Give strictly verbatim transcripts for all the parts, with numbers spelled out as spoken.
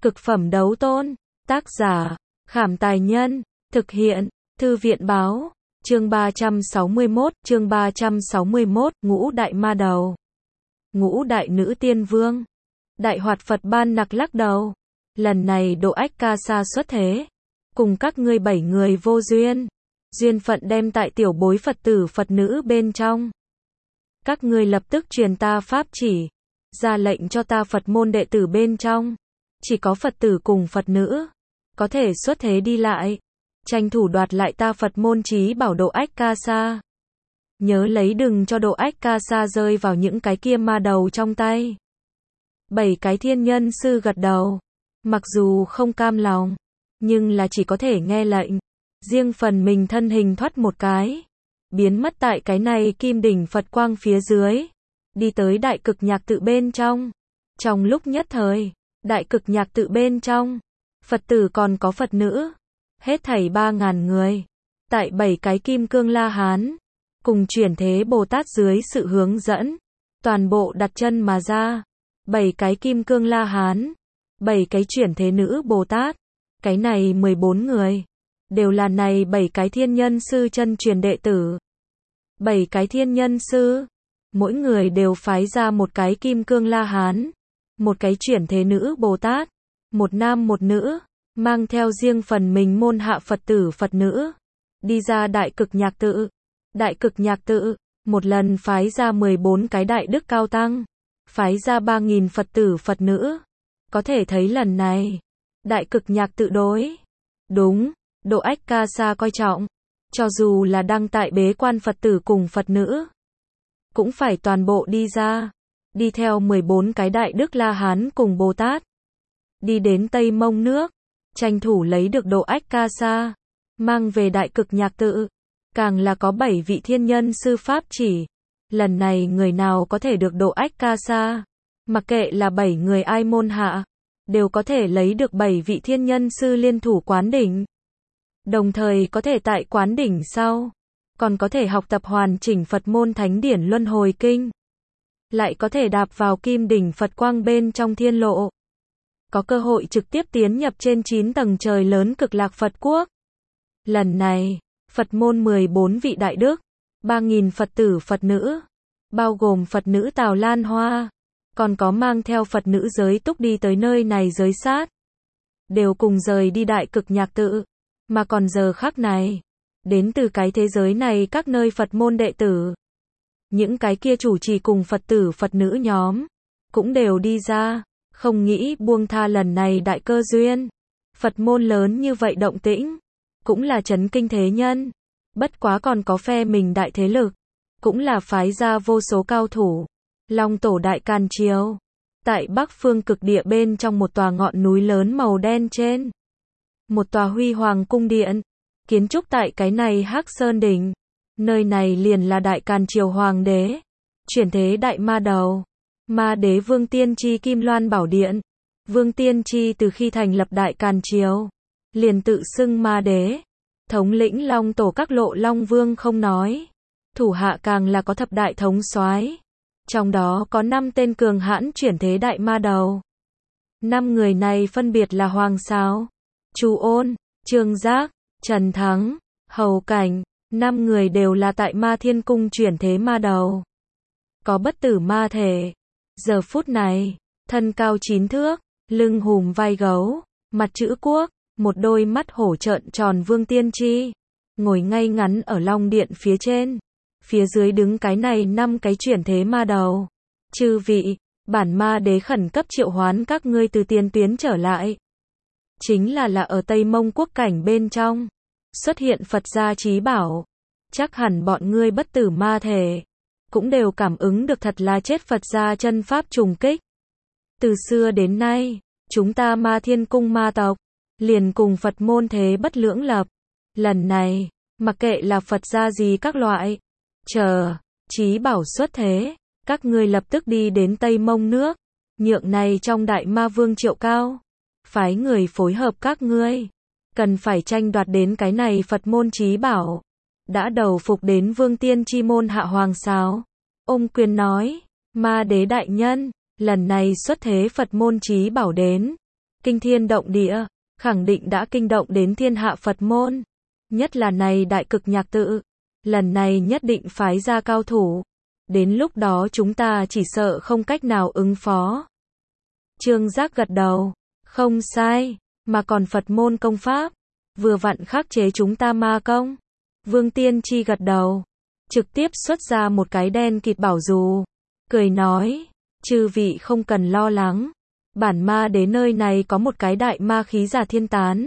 Cực phẩm đấu tôn. Tác giả, Khảm Tài Nhân. Thực hiện, Thư viện Báo. Chương ba trăm sáu mươi mốt, chương ba trăm sáu mươi mốt, Ngũ Đại Ma Đầu. Ngũ Đại Nữ Tiên Vương. Đại Hoạt Phật Ban Nặc lắc đầu. Lần này Độ Ách Ca Sa xuất thế. Cùng các ngươi bảy người vô duyên. Duyên phận đem tại tiểu bối Phật tử Phật nữ bên trong. Các ngươi lập tức truyền ta pháp chỉ. Ra lệnh cho ta Phật môn đệ tử bên trong. Chỉ có Phật tử cùng Phật nữ. Có thể xuất thế đi lại. Tranh thủ đoạt lại ta Phật môn trí bảo Độ Ách Ca Sa. Nhớ lấy đừng cho Độ Ách Ca Sa rơi vào những cái kia ma đầu trong tay. Bảy cái thiên nhân sư gật đầu. Mặc dù không cam lòng, nhưng là chỉ có thể nghe lệnh. Riêng phần mình thân hình thoát một cái. Biến mất tại cái này kim đỉnh Phật quang phía dưới. Đi tới đại cực nhạc tự bên trong. Trong lúc nhất thời, đại cực nhạc tự bên trong, Phật tử còn có Phật nữ. Hết thảy ba ngàn người. Tại bảy cái kim cương La Hán. Cùng chuyển thế Bồ Tát dưới sự hướng dẫn. Toàn bộ đặt chân mà ra. Bảy cái kim cương La Hán. Bảy cái chuyển thế nữ Bồ Tát. Cái này mười bốn người. Đều là này bảy cái thiên nhân sư chân truyền đệ tử. Bảy cái thiên nhân sư. Mỗi người đều phái ra một cái kim cương La Hán. Một cái chuyển thế nữ Bồ Tát. Một nam một nữ. Mang theo riêng phần mình môn hạ Phật tử Phật nữ. Đi ra đại cực nhạc tự. Đại cực nhạc tự. Một lần phái ra mười bốn cái đại đức cao tăng. Phái ra ba nghìn Phật tử Phật nữ. Có thể thấy lần này. Đại cực nhạc tự đối. Đúng. Độ Ách Ca Sa coi trọng. Cho dù là đăng tại bế quan Phật tử cùng Phật nữ. Cũng phải toàn bộ đi ra. Đi theo mười bốn cái đại đức La Hán cùng Bồ Tát. Đi đến Tây Mông nước. Tranh thủ lấy được Độ Ách Ca Sa. Mang về đại cực nhạc tự. Càng là có bảy vị thiên nhân sư pháp chỉ. Lần này người nào có thể được Độ Ách Ca Sa. Mặc kệ là bảy người ai môn hạ. Đều có thể lấy được bảy vị thiên nhân sư liên thủ quán đỉnh. Đồng thời có thể tại quán đỉnh sau. Còn có thể học tập hoàn chỉnh Phật môn thánh điển luân hồi kinh. Lại có thể đạp vào kim đỉnh Phật quang bên trong thiên lộ. Có cơ hội trực tiếp tiến nhập trên chín tầng trời lớn cực lạc Phật quốc. Lần này, Phật môn mười bốn vị đại đức, ba nghìn Phật tử Phật nữ, bao gồm Phật nữ Tào Lan Hoa, còn có mang theo Phật nữ giới túc đi tới nơi này giới sát. Đều cùng rời đi đại cực nhạc tự, mà còn giờ khắc này, đến từ cái thế giới này các nơi Phật môn đệ tử. Những cái kia chủ trì cùng Phật tử Phật nữ nhóm, cũng đều đi ra. Không nghĩ buông tha lần này đại cơ duyên. Phật môn lớn như vậy động tĩnh. Cũng là chấn kinh thế nhân. Bất quá còn có phe mình đại thế lực. Cũng là phái ra vô số cao thủ. Long tổ đại Càn Triều. Tại bắc phương cực địa bên trong một tòa ngọn núi lớn màu đen trên. Một tòa huy hoàng cung điện. Kiến trúc tại cái này Hắc Sơn Đỉnh. Nơi này liền là đại Càn Triều Hoàng đế. Chuyển thế đại ma đầu. Ma đế Vương Tiên Tri Kim Loan Bảo Điện. Vương Tiên Tri từ khi thành lập đại Càn Triều. Liền tự xưng ma đế. Thống lĩnh Long tổ các lộ Long Vương không nói. Thủ hạ càng là có thập đại thống soái. Trong đó có năm tên cường hãn chuyển thế đại ma đầu. Năm người này phân biệt là Hoàng Sáo, Chu Ôn, Trương Giác, Trần Thắng, Hầu Cảnh. Năm người đều là tại Ma Thiên Cung chuyển thế ma đầu. Có bất tử ma thể. Giờ phút này, thân cao chín thước, lưng hùm vai gấu, mặt chữ quốc, một đôi mắt hổ trợn tròn Vương Tiên Tri, ngồi ngay ngắn ở Long Điện phía trên. Phía dưới đứng cái này năm cái chuyển thế ma đầu. Chư vị, bản ma đế khẩn cấp triệu hoán các ngươi từ tiền tuyến trở lại. Chính là là ở Tây Mông quốc cảnh bên trong. Xuất hiện Phật gia trí bảo. Chắc hẳn bọn ngươi bất tử ma thể. Cũng đều cảm ứng được thật là chết Phật gia chân pháp trùng kích. Từ xưa đến nay, chúng ta Ma Thiên Cung ma tộc, liền cùng Phật môn thế bất lưỡng lập. Lần này, mặc kệ là Phật gia gì các loại, chờ, trí bảo xuất thế, các ngươi lập tức đi đến Tây Mông nước, nhượng này trong đại ma vương Triệu Cao. Phái người phối hợp các ngươi, cần phải tranh đoạt đến cái này Phật môn trí bảo. Đã đầu phục đến Vương Tiên Chi môn hạ Hoàng Sáo. Ôm quyền nói, ma đế đại nhân, lần này xuất thế Phật môn trí bảo đến. kinh thiên động địa, khẳng định đã kinh động đến thiên hạ Phật môn. Nhất là này đại cực nhạc tự, lần này nhất định phái ra cao thủ. Đến lúc đó chúng ta chỉ sợ không cách nào ứng phó. Trương Giác gật đầu, không sai, mà còn Phật môn công pháp, vừa vặn khắc chế chúng ta ma công. Vương Tiên Tri gật đầu, trực tiếp xuất ra một cái đen kịt bảo dù, cười nói, chư vị không cần lo lắng, bản ma đế nơi này có một cái đại ma khí giả thiên tán.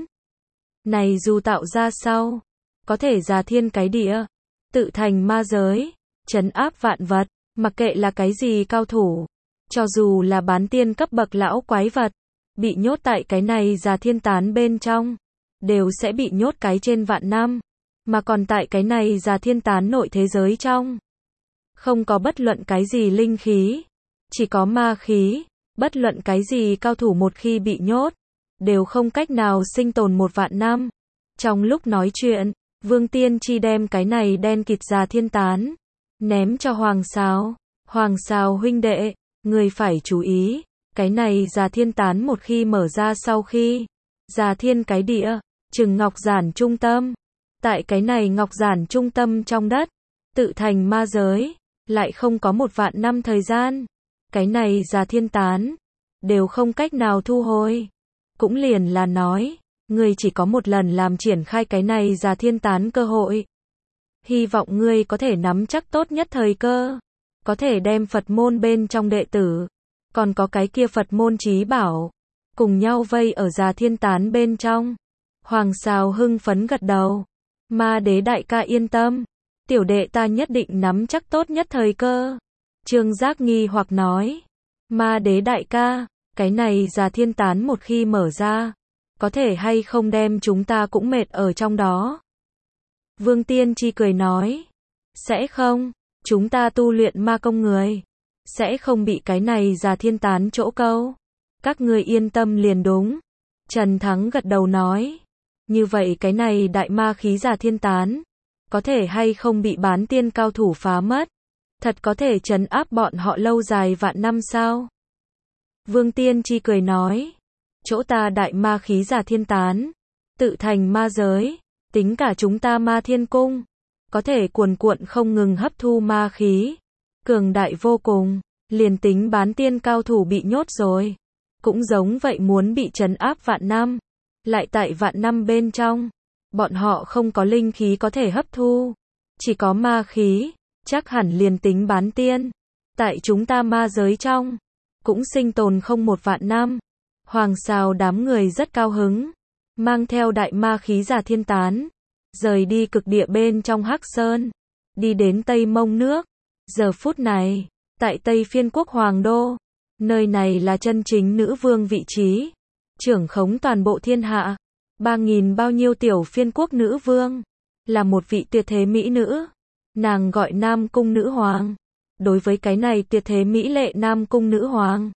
Này dù tạo ra sau, có thể giả thiên cái địa, tự thành ma giới, trấn áp vạn vật, mặc kệ là cái gì cao thủ, cho dù là bán tiên cấp bậc lão quái vật, bị nhốt tại cái này giả thiên tán bên trong, đều sẽ bị nhốt cái trên vạn năm, mà còn tại cái này giả thiên tán nội thế giới trong, không có bất luận cái gì linh khí, chỉ có ma khí, bất luận cái gì cao thủ một khi bị nhốt, đều không cách nào sinh tồn một vạn năm. Trong lúc nói chuyện, Vương Tiên Tri đem cái này đen kịt giả thiên tán, ném cho Hoàng Sào, Hoàng Sào huynh đệ, người phải chú ý, cái này giả thiên tán một khi mở ra sau khi, giả thiên cái địa, chừng ngọc giản trung tâm, tại cái này ngọc giản trung tâm trong đất, tự thành ma giới, lại không có một vạn năm thời gian, cái này giả thiên tán, đều không cách nào thu hồi, cũng liền là nói, ngươi chỉ có một lần làm triển khai cái này giả thiên tán cơ hội. Hy vọng ngươi có thể nắm chắc tốt nhất thời cơ, có thể đem Phật môn bên trong đệ tử, còn có cái kia Phật môn trí bảo, cùng nhau vây ở giả thiên tán bên trong. Hoàng Sào hưng phấn gật đầu, ma đế đại ca yên tâm, tiểu đệ ta nhất định nắm chắc tốt nhất thời cơ. Trương Giác nghi hoặc nói, ma đế đại ca, cái này giả thiên tán một khi mở ra, có thể hay không đem chúng ta cũng mệt ở trong đó. Vương Tiên Tri cười nói, sẽ không, chúng ta tu luyện ma công người, sẽ không bị cái này giả thiên tán chỗ câu. Các ngươi yên tâm liền đúng. Trần Thắng gật đầu nói, như vậy cái này đại ma khí giả thiên tán, có thể hay không bị bán tiên cao thủ phá mất, thật có thể trấn áp bọn họ lâu dài vạn năm sao? Vương Tiên Tri cười nói, chỗ ta đại ma khí giả thiên tán, tự thành ma giới, tính cả chúng ta ma thiên cung, có thể cuồn cuộn không ngừng hấp thu ma khí, cường đại vô cùng, liền tính bán tiên cao thủ bị nhốt rồi, cũng giống vậy muốn bị trấn áp vạn năm, lại tại vạn năm bên trong, bọn họ không có linh khí có thể hấp thu, chỉ có ma khí, chắc hẳn liền tính bán tiên, tại chúng ta ma giới trong, cũng sinh tồn không một vạn năm. Hoàng Sào đám người rất cao hứng, mang theo đại ma khí giả thiên tán, rời đi cực địa bên trong Hắc Sơn, đi đến Tây Mông nước. Giờ phút này, tại Tây Phiên quốc Hoàng Đô, nơi này là chân chính nữ vương vị trí, trưởng khống toàn bộ thiên hạ, ba nghìn bao nhiêu tiểu phiên quốc nữ vương, là một vị tuyệt thế mỹ nữ, nàng gọi Nam Cung Nữ Hoàng. Đối với cái này tuyệt thế mỹ lệ Nam Cung Nữ Hoàng,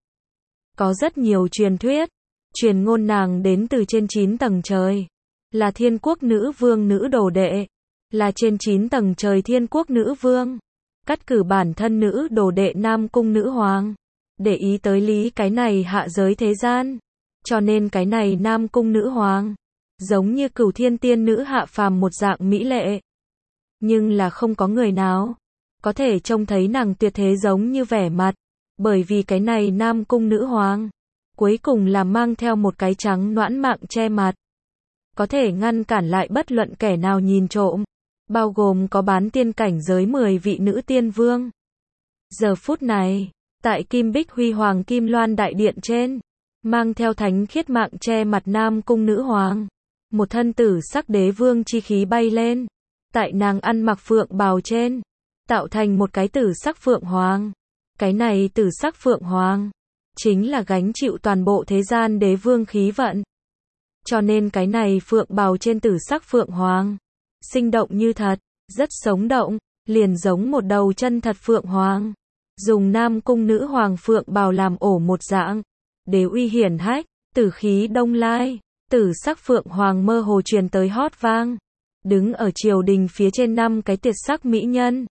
có rất nhiều truyền thuyết, truyền ngôn nàng đến từ trên chín tầng trời, là thiên quốc nữ vương nữ đồ đệ, là trên chín tầng trời thiên quốc nữ vương, cắt cử bản thân nữ đồ đệ Nam Cung Nữ Hoàng, để ý tới lý cái này hạ giới thế gian, cho nên cái này Nam Cung Nữ Hoàng, giống như cửu thiên tiên nữ hạ phàm một dạng mỹ lệ, nhưng là không có người nào có thể trông thấy nàng tuyệt thế giống như vẻ mặt, bởi vì cái này Nam Cung Nữ Hoàng, cuối cùng là mang theo một cái trắng noãn mạng che mặt, có thể ngăn cản lại bất luận kẻ nào nhìn trộm, bao gồm có bán tiên cảnh giới mười vị nữ tiên vương. Giờ phút này, tại Kim Bích Huy Hoàng Kim Loan Đại Điện trên, mang theo thánh khiết mạng che mặt Nam Cung Nữ Hoàng, một thân tử sắc đế vương chi khí bay lên, tại nàng ăn mặc phượng bào trên, tạo thành một cái tử sắc phượng hoàng. Cái này tử sắc phượng hoàng, chính là gánh chịu toàn bộ thế gian đế vương khí vận. Cho nên cái này phượng bào trên tử sắc phượng hoàng, sinh động như thật, rất sống động, liền giống một đầu chân thật phượng hoàng. Dùng Nam Cung Nữ Hoàng phượng bào làm ổ một dạng, đế uy hiển hách, tử khí đông lai, tử sắc phượng hoàng mơ hồ truyền tới hót vang. Đứng ở triều đình phía trên năm cái tuyệt sắc mỹ nhân,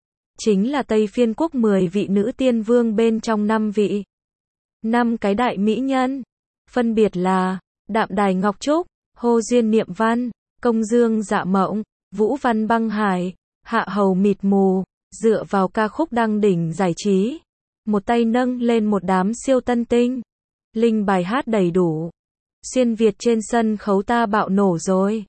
chính là Tây Phiên quốc mười vị nữ tiên vương bên trong năm vị. Năm cái đại mỹ nhân, phân biệt là Đạm Đài Ngọc Trúc, Hô Duyên Niệm Văn, Công Dương Dạ Mộng, Vũ Văn Băng Hải, Hạ Hầu Mịt Mù, dựa vào ca khúc đăng đỉnh giải trí, một tay nâng lên một đám siêu tân tinh. Linh bài hát đầy đủ. Xuyên Việt trên sân khấu ta bạo nổ rồi.